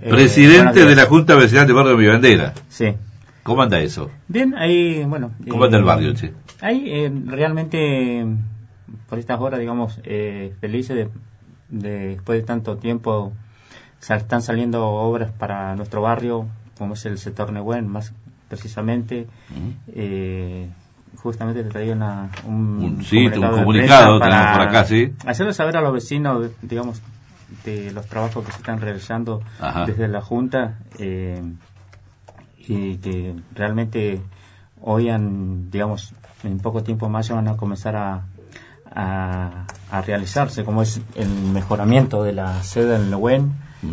Presidente de la Junta Vecinal de Barrio de Mi Bandera. Sí. ¿Cómo anda eso? Bien, ahí, bueno... ¿Cómo anda el barrio, che? Ahí, realmente, por estas horas, digamos, felices después de tanto tiempo, están saliendo obras para nuestro barrio, como es el sector Nehuen, más precisamente. Justamente te traía un comunicado tenemos por acá, sí. Hacerle saber a los vecinos, digamos, de los trabajos que se están realizando desde la Junta, y que realmente hoy, digamos, en poco tiempo más ya van a comenzar a realizarse, como es el mejoramiento de la sede en Nehuen,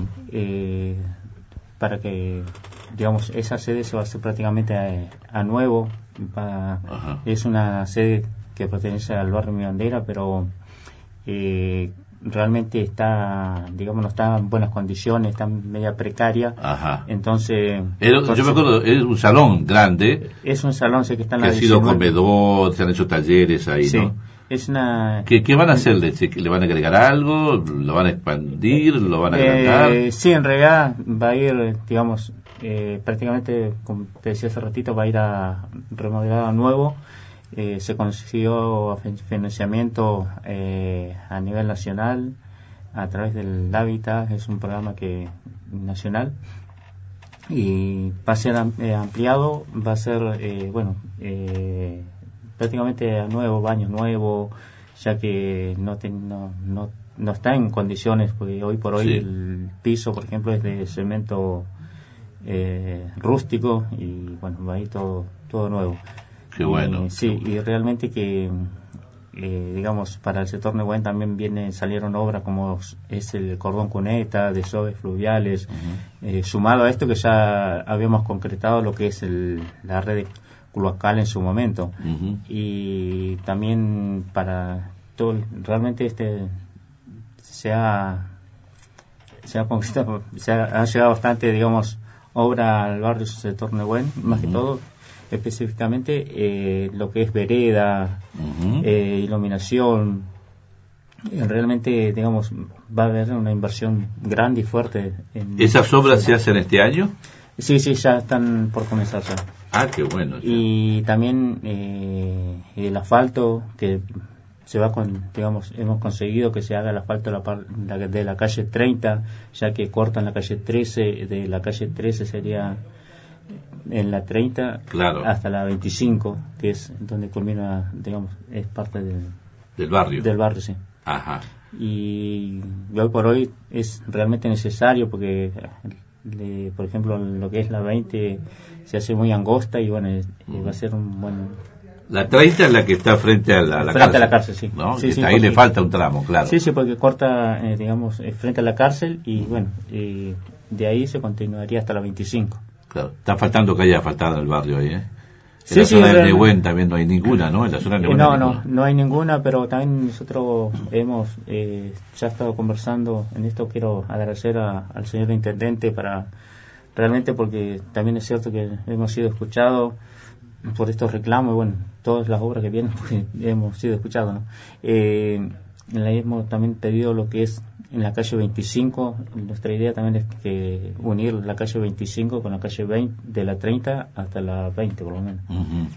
para que, digamos, esa sede se va a hacer prácticamente a nuevo. Es una sede que pertenece al barrio Mi Bandera, pero realmente está, digamos, no está en buenas condiciones, está media precaria. Entonces, yo me acuerdo, es un salón grande. Es un salón, sé que está en que la ha sido 19. comedor, se han hecho talleres ahí, sí, ¿no? Es una... ¿Qué van a hacerle? ¿Le van a agregar algo? ¿Lo van a expandir? ¿Lo van a agrandar? Sí, en realidad va a ir, digamos, prácticamente, como te decía hace ratito, va a ir a remodelado nuevo. Se consiguió financiamiento a nivel nacional a través del Hábitat, es un programa nacional, y va a ser ampliado, va a ser prácticamente a nuevo, baño nuevo, ya que no está en condiciones, porque hoy por hoy el piso, por ejemplo, es de cemento rústico, y bueno, va a ir todo nuevo. Qué bueno. Sí, y realmente que, digamos, para el sector Nehuen también salieron obras como es el cordón cuneta, desagües fluviales, sumado a esto que ya habíamos concretado lo que es la red de cloacal en su momento. Y también para todo, realmente se ha llegado bastante, digamos, obra al barrio sector Nehuen, más que todo, específicamente lo que es vereda, iluminación. Realmente, digamos, va a haber una inversión grande y fuerte. ¿Esas obras se hacen este año? Sí, ya están por comenzar ya. Ah, qué bueno. Y también el asfalto que se va digamos, hemos conseguido que se haga el asfalto de la calle 30, ya que cortan la calle 13, de la calle 13 sería en la 30 hasta la 25, que es donde culmina, digamos, es parte del barrio. Del barrio, sí. Y hoy por hoy es realmente necesario, porque por ejemplo, lo que es la 20 se hace muy angosta, y bueno, va a ser un buen... La 30 es la que está frente a la frente cárcel. A la cárcel, sí. ¿No? Sí, ahí le falta un tramo, claro. Sí, porque corta, digamos, frente a la cárcel, y bueno, de ahí se continuaría hasta la 25. Claro. Está faltando que haya asfaltada el barrio ahí, ¿eh? En la Sí, zona del Nehuen también no hay ninguna, ¿no? En la zona del Nehuen no hay ninguna, pero también nosotros hemos ya estado conversando en esto. Quiero agradecer al señor intendente realmente, porque también es cierto que hemos sido escuchados por estos reclamos, y bueno, todas las obras que vienen, pues, hemos sido escuchados, ¿no? Le hemos también pedido lo que es en la calle 25. Nuestra idea también es que unir la calle 25 con la calle 20, de la 30 hasta la 20 por lo menos.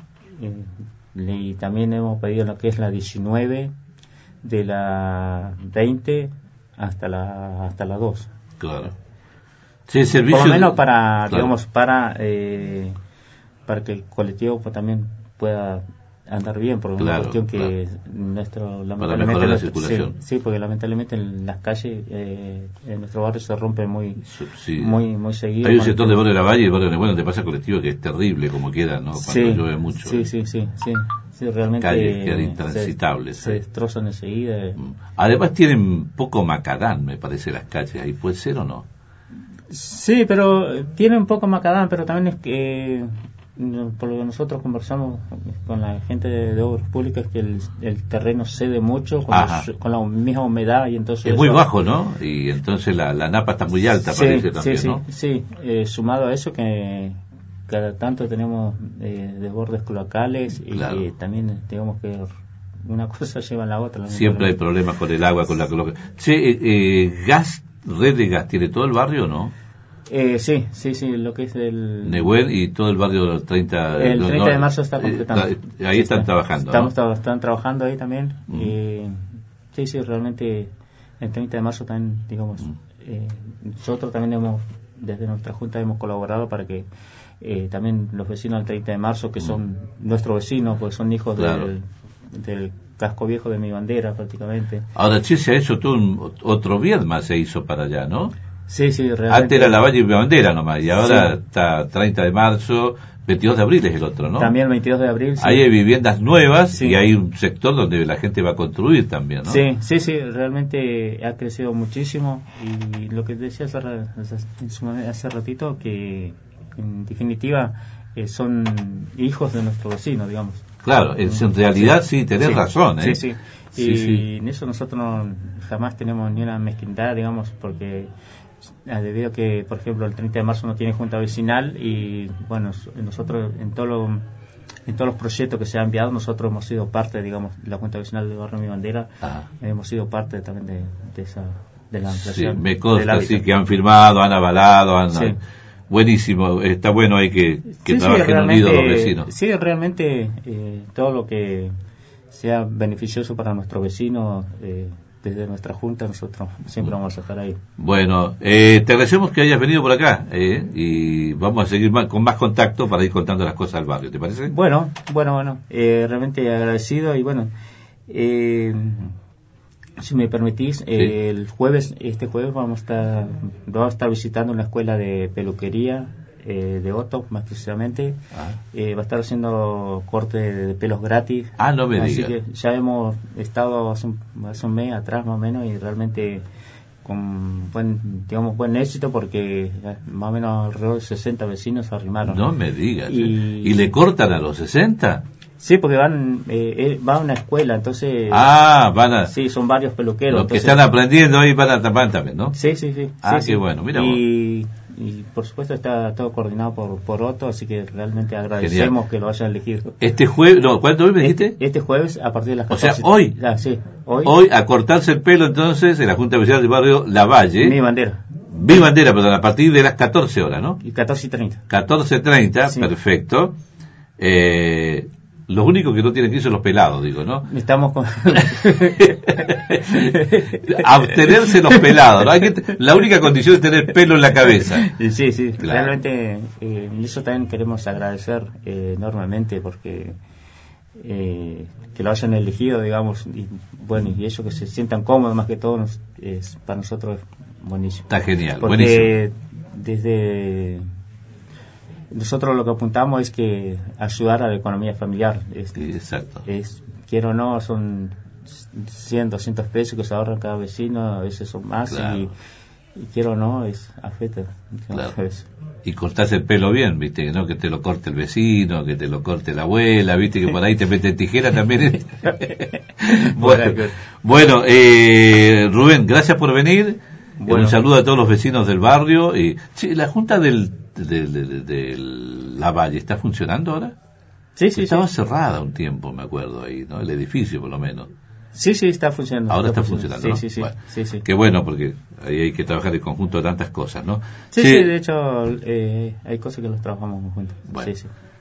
Y también hemos pedido lo que es la 19, de la 20 hasta la 2. Claro. Sí, el servicio, por lo menos para, digamos, para que el colectivo pues también pueda andar bien, por una cuestión que lamentablemente, para mejorar la circulación. Sí, porque lamentablemente en las calles en nuestro barrio se rompen muy seguido. Hay un sector de Barrio de la Valle y el Barrio de Nehuen donde pasa colectivo que es terrible como queda, ¿no? Cuando llueve mucho. Sí, realmente calles quedan intransitables. Se destrozan enseguida. Además tienen poco macadam, me parece, las calles. ¿Ahí puede ser o no? Sí, pero tienen poco macadam, pero también es que por lo que nosotros conversamos con la gente de obras públicas, que el terreno cede mucho con la misma humedad, y entonces es muy bajo, ¿no? Y entonces la napa está muy alta, parece también, ¿no? Sí, sumado a eso que cada tanto tenemos desbordes cloacales, y también digamos que una cosa lleva a la otra. Siempre hay problemas con el agua, con la cloaca. Red de gas, ¿tiene todo el barrio o no? Sí, lo que es el... Nehuel y todo el barrio del 30... El 30 de marzo está completando. Ahí están trabajando, Están trabajando ahí también. Sí, realmente el 30 de marzo también, digamos, nosotros también desde nuestra junta hemos colaborado para que también los vecinos del 30 de marzo, que son nuestros vecinos, pues son hijos del casco viejo de Mi Bandera prácticamente. Ahora sí se ha hecho todo otro Viedma se hizo para allá, ¿no? Sí, realmente. Antes era Lavalle y Mi Bandera nomás, y ahora está 30 de marzo, 22 de abril es el otro, ¿no? También el 22 de abril, sí. Ahí hay viviendas nuevas y hay un sector donde la gente va a construir también, ¿no? Sí, realmente ha crecido muchísimo, y lo que decía hace ratito, que en definitiva son hijos de nuestro vecino, digamos. Claro, en realidad sí, tenés razón, ¿eh? Sí. Y en eso nosotros jamás tenemos ni una mezquindad, digamos, porque debido a que, por ejemplo, el 30 de marzo no tiene junta vecinal, y bueno, nosotros en todos los proyectos que se han enviado, nosotros hemos sido parte, digamos, de la junta vecinal del barrio Mi Bandera. Hemos sido parte también de la ampliación. Sí, me consta, sí, que han firmado, han avalado, buenísimo, está bueno ahí que trabajen unidos los vecinos. Sí, realmente todo lo que sea beneficioso para nuestros vecinos, desde nuestra junta, nosotros siempre vamos a estar ahí. Bueno, te agradecemos que hayas venido por acá, y vamos a seguir con más contacto para ir contando las cosas del barrio, ¿te parece? Bueno, realmente agradecido, y bueno, si me permitís, este jueves vamos a estar visitando una escuela de peluquería de Otto, más precisamente. Va a estar haciendo corte de pelos gratis. No me digas. Así que ya hemos estado hace un mes atrás más o menos, y realmente con buen éxito, porque más o menos alrededor de 60 vecinos se arrimaron. No me digas. ¿Y le cortan a los 60? Sí, porque van a una escuela, entonces... Sí, son varios peluqueros. Los que están aprendiendo ahí van a tapar también, ¿no? Sí. Qué bueno, mira vos. Y por supuesto está todo coordinado por Otto, así que realmente agradecemos que lo hayan elegido. Este jueves, ¿cuándo me dijiste? Este jueves a partir de las 14. O sea, hoy. Sí, hoy. Hoy a cortarse el pelo entonces en la Junta Vecinal del barrio Lavalle. Mi Bandera, perdón, a partir de las 14 horas, ¿no? Y 14:30. 14:30, sí. Perfecto. Los únicos que no tienen que ir son los pelados, digo, ¿no? Estamos con... Abstenerse los pelados, ¿no? La única condición es tener pelo en la cabeza. Sí, claro. Realmente eso también queremos agradecer enormemente, porque que lo hayan elegido, digamos, y ellos que se sientan cómodos, más que todo, para nosotros es buenísimo. Está genial, porque buenísimo. Desde... Nosotros lo que apuntamos es que ayudar a la economía familiar. Exacto. Quiero o no, son 100, 200 pesos que se ahorran cada vecino, a veces son más, claro. y quiero o no, afecta. Claro. Y cortarse el pelo bien, viste, ¿no? Que te lo corte el vecino, que te lo corte la abuela, viste, que por ahí te mete tijera también. Bueno, Rubén, gracias por venir. Un saludo a todos los vecinos del barrio. La junta del Lavalle, ¿está funcionando ahora? Sí. Estaba cerrada un tiempo, me acuerdo, ahí, ¿no? El edificio, por lo menos. Sí, está funcionando. Ahora está funcionando, ¿no? Sí. Bueno, sí. Qué bueno, porque ahí hay que trabajar en conjunto de tantas cosas, ¿no? Sí, de hecho, hay cosas que los trabajamos conjuntos. Bueno. Sí.